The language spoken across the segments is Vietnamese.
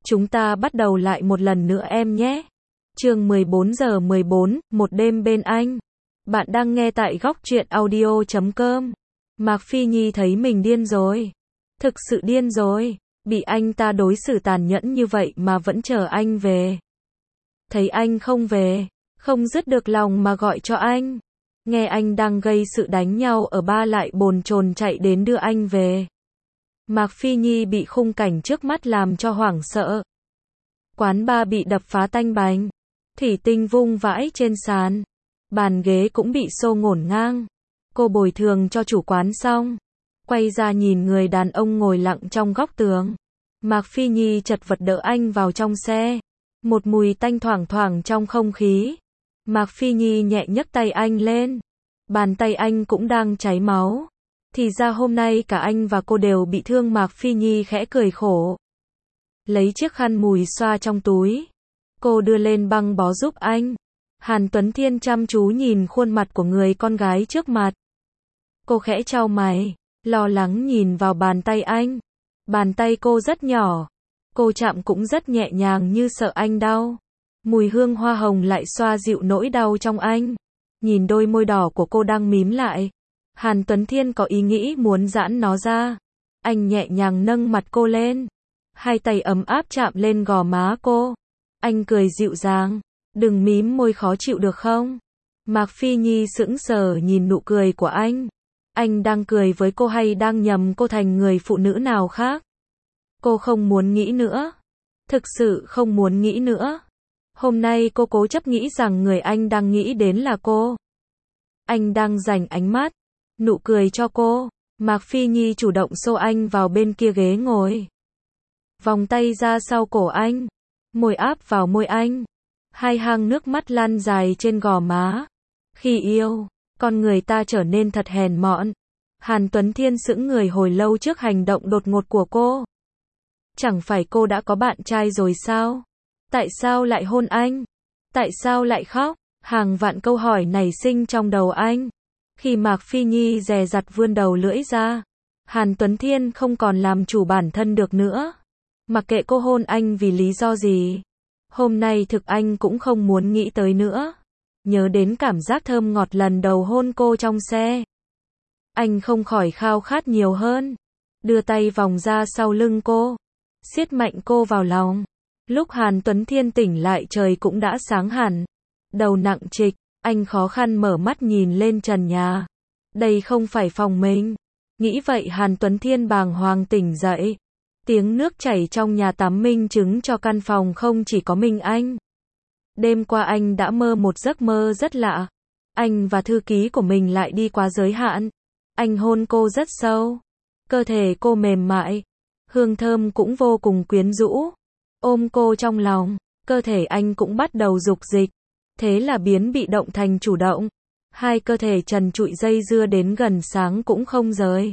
Chúng ta bắt đầu lại một lần nữa em nhé. Chương 14 giờ 14, một đêm bên anh. Bạn đang nghe tại góc truyện audio.com. Mạc Phi Nhi thấy mình điên rồi. Thực sự điên rồi. Bị anh ta đối xử tàn nhẫn như vậy mà vẫn chờ anh về. Thấy anh không về, không dứt được lòng mà gọi cho anh. Nghe anh đang gây sự đánh nhau ở ba lại bồn chồn chạy đến đưa anh về. Mạc Phi Nhi bị khung cảnh trước mắt làm cho hoảng sợ. Quán bar bị đập phá tanh bành, thủy tinh vung vãi trên sàn, bàn ghế cũng bị xô ngổn ngang. Cô bồi thường cho chủ quán xong, quay ra nhìn người đàn ông ngồi lặng trong góc tường. Mạc Phi Nhi chật vật đỡ anh vào trong xe. Một mùi tanh thoảng thoảng trong không khí. Mạc Phi Nhi nhẹ nhấc tay anh lên. Bàn tay anh cũng đang chảy máu. Thì ra hôm nay cả anh và cô đều bị thương. Mạc Phi Nhi khẽ cười khổ. Lấy chiếc khăn mùi xoa trong túi. Cô đưa lên băng bó giúp anh. Hàn Tuấn Thiên chăm chú nhìn khuôn mặt của người con gái trước mặt. Cô khẽ chau mày, lo lắng nhìn vào bàn tay anh. Bàn tay cô rất nhỏ. Cô chạm cũng rất nhẹ nhàng như sợ anh đau. Mùi hương hoa hồng lại xoa dịu nỗi đau trong anh. Nhìn đôi môi đỏ của cô đang mím lại. Hàn Tuấn Thiên có ý nghĩ muốn giãn nó ra. Anh nhẹ nhàng nâng mặt cô lên. Hai tay ấm áp chạm lên gò má cô. Anh cười dịu dàng. Đừng mím môi khó chịu được không? Mạc Phi Nhi sững sờ nhìn nụ cười của anh. Anh đang cười với cô hay đang nhầm cô thành người phụ nữ nào khác? Cô không muốn nghĩ nữa. Thực sự không muốn nghĩ nữa. Hôm nay cô cố chấp nghĩ rằng người anh đang nghĩ đến là cô. Anh đang dành ánh mắt, nụ cười cho cô. Mạc Phi Nhi chủ động xô anh vào bên kia ghế ngồi. Vòng tay ra sau cổ anh. Môi áp vào môi anh. Hai hàng nước mắt lan dài trên gò má. Khi yêu, con người ta trở nên thật hèn mọn. Hàn Tuấn Thiên sững người hồi lâu trước hành động đột ngột của cô. Chẳng phải cô đã có bạn trai rồi sao? Tại sao lại hôn anh? Tại sao lại khóc? Hàng vạn câu hỏi nảy sinh trong đầu anh. Khi Mạc Phi Nhi dè dặt vươn đầu lưỡi ra, Hàn Tuấn Thiên không còn làm chủ bản thân được nữa. Mặc kệ cô hôn anh vì lý do gì, hôm nay thực anh cũng không muốn nghĩ tới nữa. Nhớ đến cảm giác thơm ngọt lần đầu hôn cô trong xe, anh không khỏi khao khát nhiều hơn. Đưa tay vòng ra sau lưng cô, siết mạnh cô vào lòng. Lúc Hàn Tuấn Thiên tỉnh lại trời cũng đã sáng hẳn. Đầu nặng trịch, anh khó khăn mở mắt nhìn lên trần nhà. Đây không phải phòng mình. Nghĩ vậy Hàn Tuấn Thiên bàng hoàng tỉnh dậy. Tiếng nước chảy trong nhà tắm minh chứng cho căn phòng không chỉ có mình anh. Đêm qua anh đã mơ một giấc mơ rất lạ. Anh và thư ký của mình lại đi quá giới hạn. Anh hôn cô rất sâu. Cơ thể cô mềm mại. Hương thơm cũng vô cùng quyến rũ. Ôm cô trong lòng, cơ thể anh cũng bắt đầu dục dịch. Thế là biến bị động thành chủ động. Hai cơ thể trần trụi dây dưa đến gần sáng cũng không rời.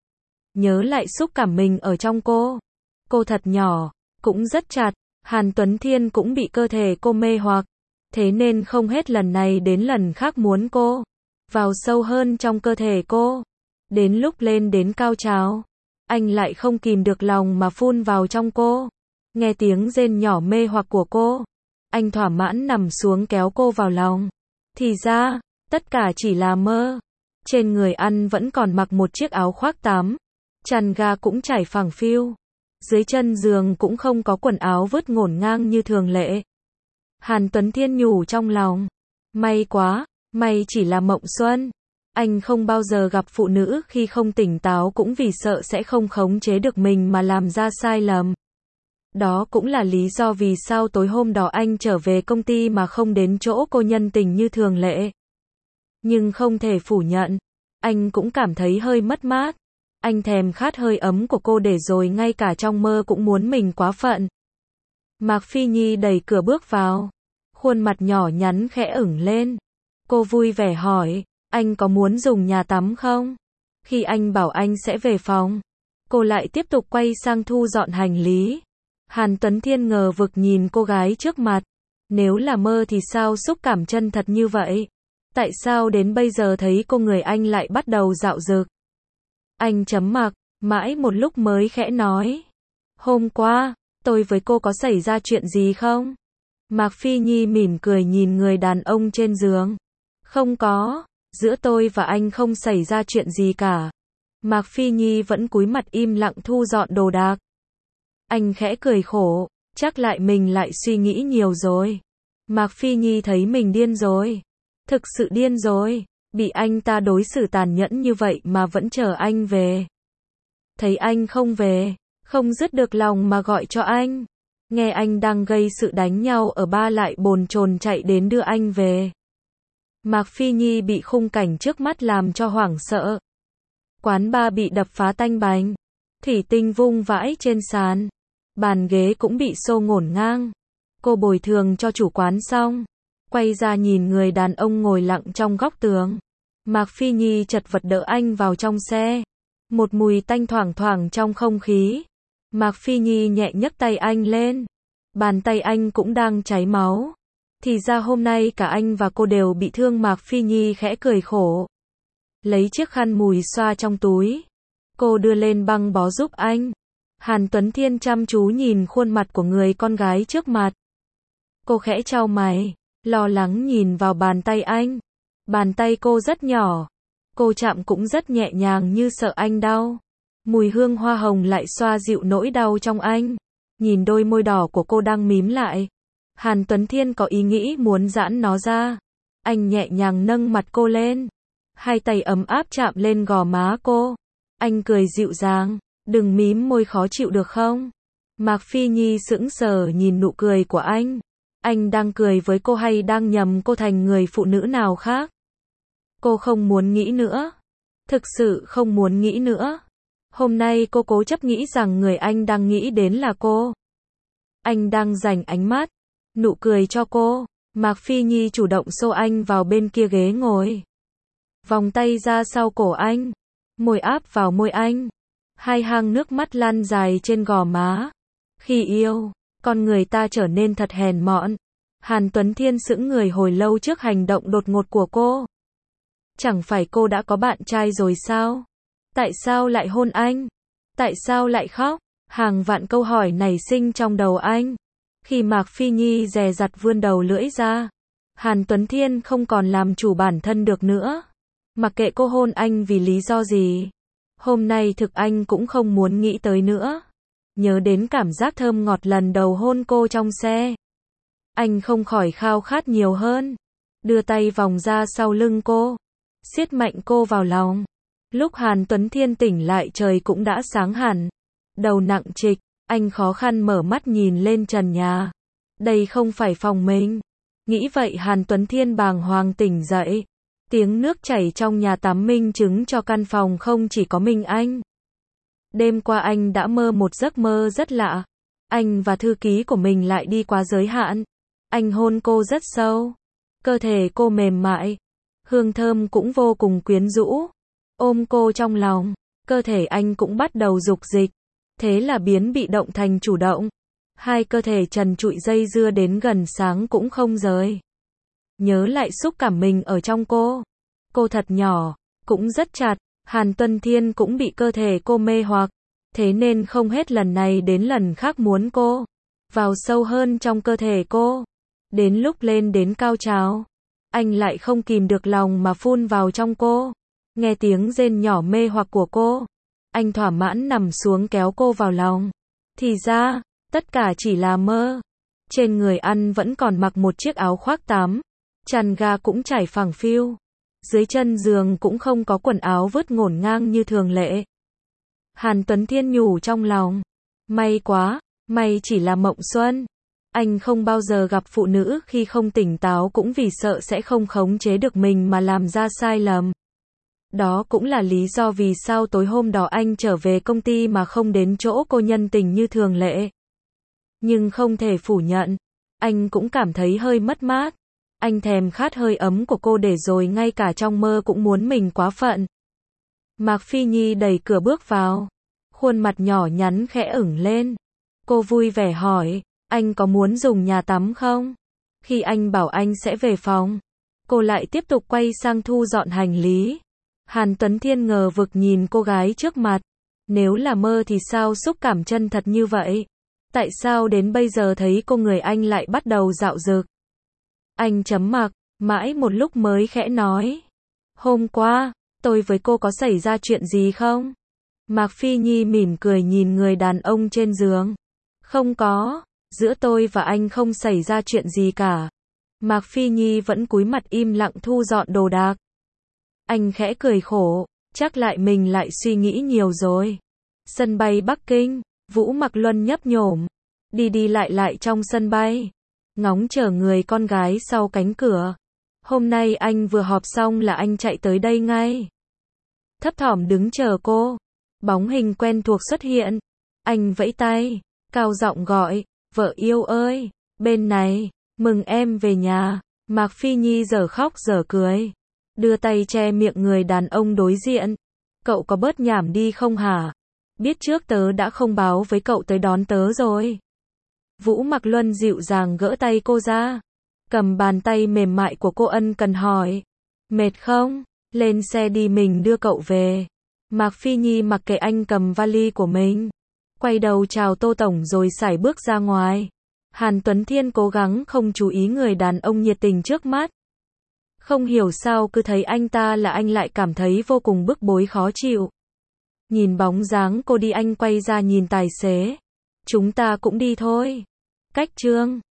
Nhớ lại xúc cảm mình ở trong cô. Cô thật nhỏ, cũng rất chặt. Hàn Tuấn Thiên cũng bị cơ thể cô mê hoặc. Thế nên không hết lần này đến lần khác muốn cô vào sâu hơn trong cơ thể cô. Đến lúc lên đến cao trào, anh lại không kìm được lòng mà phun vào trong cô. Nghe tiếng rên nhỏ mê hoặc của cô, anh thỏa mãn nằm xuống kéo cô vào lòng. Thì ra, tất cả chỉ là mơ. Trên người anh vẫn còn mặc một chiếc áo khoác tắm. Chăn ga cũng trải phẳng phiu. Dưới chân giường cũng không có quần áo vứt ngổn ngang như thường lệ. Hàn Tuấn Thiên nhủ trong lòng. May quá, may chỉ là mộng xuân. Anh không bao giờ gặp phụ nữ khi không tỉnh táo cũng vì sợ sẽ không khống chế được mình mà làm ra sai lầm. Đó cũng là lý do vì sao tối hôm đó anh trở về công ty mà không đến chỗ cô nhân tình như thường lệ. Nhưng không thể phủ nhận, anh cũng cảm thấy hơi mất mát. Anh thèm khát hơi ấm của cô để rồi ngay cả trong mơ cũng muốn mình quá phận. Mạc Phi Nhi đẩy cửa bước vào. Khuôn mặt nhỏ nhắn khẽ ửng lên. Cô vui vẻ hỏi, anh có muốn dùng nhà tắm không? Khi anh bảo anh sẽ về phòng, cô lại tiếp tục quay sang thu dọn hành lý. Hàn Tuấn Thiên ngờ vực nhìn cô gái trước mặt. Nếu là mơ thì sao xúc cảm chân thật như vậy? Tại sao đến bây giờ thấy cô người anh lại bắt đầu dạo dực? Anh chấm mặc, mãi một lúc mới khẽ nói. Hôm qua, Tôi với cô có xảy ra chuyện gì không? Mạc Phi Nhi mỉm cười nhìn người đàn ông trên giường. Không có, giữa tôi và anh không xảy ra chuyện gì cả. Mạc Phi Nhi vẫn cúi mặt im lặng thu dọn đồ đạc. Anh khẽ cười khổ, chắc lại mình lại suy nghĩ nhiều rồi. Mạc Phi Nhi thấy mình điên rồi. Thực sự điên rồi, bị anh ta đối xử tàn nhẫn như vậy mà vẫn chờ anh về. Thấy anh không về, không dứt được lòng mà gọi cho anh. Nghe anh đang gây sự đánh nhau ở ba lại bồn chồn chạy đến đưa anh về. Mạc Phi Nhi bị khung cảnh trước mắt làm cho hoảng sợ. Quán bar bị đập phá tanh bành, thủy tinh vung vãi trên sàn, bàn ghế cũng bị xô ngổn ngang. Cô bồi thường cho chủ quán xong, quay ra nhìn người đàn ông ngồi lặng trong góc tường. Mạc Phi Nhi chật vật đỡ anh vào trong xe. Một mùi tanh thoảng thoảng trong không khí. Mạc Phi Nhi nhẹ nhấc tay anh lên. Bàn tay anh cũng đang cháy máu. Thì ra hôm nay cả anh và cô đều bị thương. Mạc Phi Nhi khẽ cười khổ. Lấy chiếc khăn mùi xoa trong túi. Cô đưa lên băng bó giúp anh. Hàn Tuấn Thiên chăm chú nhìn khuôn mặt của người con gái trước mặt. Cô khẽ chau mày, lo lắng nhìn vào bàn tay anh. Bàn tay cô rất nhỏ. Cô chạm cũng rất nhẹ nhàng như sợ anh đau. Mùi hương hoa hồng lại xoa dịu nỗi đau trong anh. Nhìn đôi môi đỏ của cô đang mím lại. Hàn Tuấn Thiên có ý nghĩ muốn giãn nó ra. Anh nhẹ nhàng nâng mặt cô lên. Hai tay ấm áp chạm lên gò má cô. Anh cười dịu dàng. Đừng mím môi khó chịu được không? Mạc Phi Nhi sững sờ nhìn nụ cười của anh. Anh đang cười với cô hay đang nhầm cô thành người phụ nữ nào khác? Cô không muốn nghĩ nữa. Thực sự không muốn nghĩ nữa. Hôm nay cô cố chấp nghĩ rằng người anh đang nghĩ đến là cô. Anh đang dành ánh mắt, nụ cười cho cô. Mạc Phi Nhi chủ động xô anh vào bên kia ghế ngồi. Vòng tay ra sau cổ anh. Môi áp vào môi anh. Hai hàng nước mắt lăn dài trên gò má. Khi yêu, con người ta trở nên thật hèn mọn. Hàn Tuấn Thiên sững người hồi lâu trước hành động đột ngột của cô. Chẳng phải cô đã có bạn trai rồi sao? Tại sao lại hôn anh? Tại sao lại khóc? Hàng vạn câu hỏi nảy sinh trong đầu anh. Khi Mạc Phi Nhi dè dặt vươn đầu lưỡi ra, Hàn Tuấn Thiên không còn làm chủ bản thân được nữa. Mặc kệ cô hôn anh vì lý do gì, hôm nay thực anh cũng không muốn nghĩ tới nữa. Nhớ đến cảm giác thơm ngọt lần đầu hôn cô trong xe, anh không khỏi khao khát nhiều hơn. Đưa tay vòng ra sau lưng cô, siết mạnh cô vào lòng. Lúc Hàn Tuấn Thiên tỉnh lại trời cũng đã sáng hẳn. Đầu nặng trịch, anh khó khăn mở mắt nhìn lên trần nhà. Đây không phải phòng mình. Nghĩ vậy Hàn Tuấn Thiên bàng hoàng tỉnh dậy. Tiếng nước chảy trong nhà tắm minh chứng cho căn phòng không chỉ có mình anh. Đêm qua anh đã mơ một giấc mơ rất lạ. Anh và thư ký của mình lại đi quá giới hạn. Anh hôn cô rất sâu. Cơ thể cô mềm mại. Hương thơm cũng vô cùng quyến rũ. Ôm cô trong lòng. Cơ thể anh cũng bắt đầu dục dịch. Thế là biến bị động thành chủ động. Hai cơ thể trần trụi dây dưa đến gần sáng cũng không rời. Nhớ lại xúc cảm mình ở trong cô. Cô thật nhỏ, cũng rất chặt. Hàn Tuấn Thiên cũng bị cơ thể cô mê hoặc. Thế nên không hết lần này đến lần khác muốn cô vào sâu hơn trong cơ thể cô. Đến lúc lên đến cao trào, anh lại không kìm được lòng mà phun vào trong cô. Nghe tiếng rên nhỏ mê hoặc của cô, anh thỏa mãn nằm xuống kéo cô vào lòng. Thì ra, tất cả chỉ là mơ. Trên người anh vẫn còn mặc một chiếc áo khoác tắm. Chăn ga cũng trải phẳng phiu. Dưới chân giường cũng không có quần áo vứt ngổn ngang như thường lệ. Hàn Tuấn Thiên nhủ trong lòng. May quá, may chỉ là mộng xuân. Anh không bao giờ gặp phụ nữ khi không tỉnh táo cũng vì sợ sẽ không khống chế được mình mà làm ra sai lầm. Đó cũng là lý do vì sao tối hôm đó anh trở về công ty mà không đến chỗ cô nhân tình như thường lệ. Nhưng không thể phủ nhận, anh cũng cảm thấy hơi mất mát. Anh thèm khát hơi ấm của cô để rồi ngay cả trong mơ cũng muốn mình quá phận. Mạc Phi Nhi đẩy cửa bước vào. Khuôn mặt nhỏ nhắn khẽ ửng lên. Cô vui vẻ hỏi, anh có muốn dùng nhà tắm không? Khi anh bảo anh sẽ về phòng, cô lại tiếp tục quay sang thu dọn hành lý. Hàn Tuấn Thiên ngờ vực nhìn cô gái trước mặt. Nếu là mơ thì sao xúc cảm chân thật như vậy? Tại sao đến bây giờ thấy cô người anh lại bắt đầu dạo dực? Anh chấm mặc, mãi một lúc mới khẽ nói. Hôm qua, tôi với cô có xảy ra chuyện gì không? Mạc Phi Nhi mỉm cười nhìn người đàn ông trên giường. Không có, giữa tôi và anh không xảy ra chuyện gì cả. Mạc Phi Nhi vẫn cúi mặt im lặng thu dọn đồ đạc. Anh khẽ cười khổ, chắc lại mình lại suy nghĩ nhiều rồi. Sân bay Bắc Kinh, Vũ Mặc Luân nhấp nhổm, đi đi lại lại trong sân bay, ngóng chờ người con gái sau cánh cửa. Hôm nay anh vừa họp xong là anh chạy tới đây ngay. Thấp thỏm đứng chờ cô. Bóng hình quen thuộc xuất hiện. Anh vẫy tay, cao giọng gọi, vợ yêu ơi, bên này, mừng em về nhà. Mạc Phi Nhi dở khóc dở cười, đưa tay che miệng người đàn ông đối diện. Cậu có bớt nhảm đi không hả? Biết trước tớ đã không báo với cậu tới đón tớ rồi. Vũ Mặc Luân dịu dàng gỡ tay cô ra, cầm bàn tay mềm mại của cô ân cần hỏi. Mệt không? Lên xe đi mình đưa cậu về. Mạc Phi Nhi mặc kệ anh cầm vali của mình, quay đầu chào Tô Tổng rồi sải bước ra ngoài. Hàn Tuấn Thiên cố gắng không chú ý người đàn ông nhiệt tình trước mắt. Không hiểu sao cứ thấy anh ta là anh lại cảm thấy vô cùng bức bối khó chịu. Nhìn bóng dáng cô đi anh quay ra nhìn tài xế. Chúng ta cũng đi thôi. Cách Trương.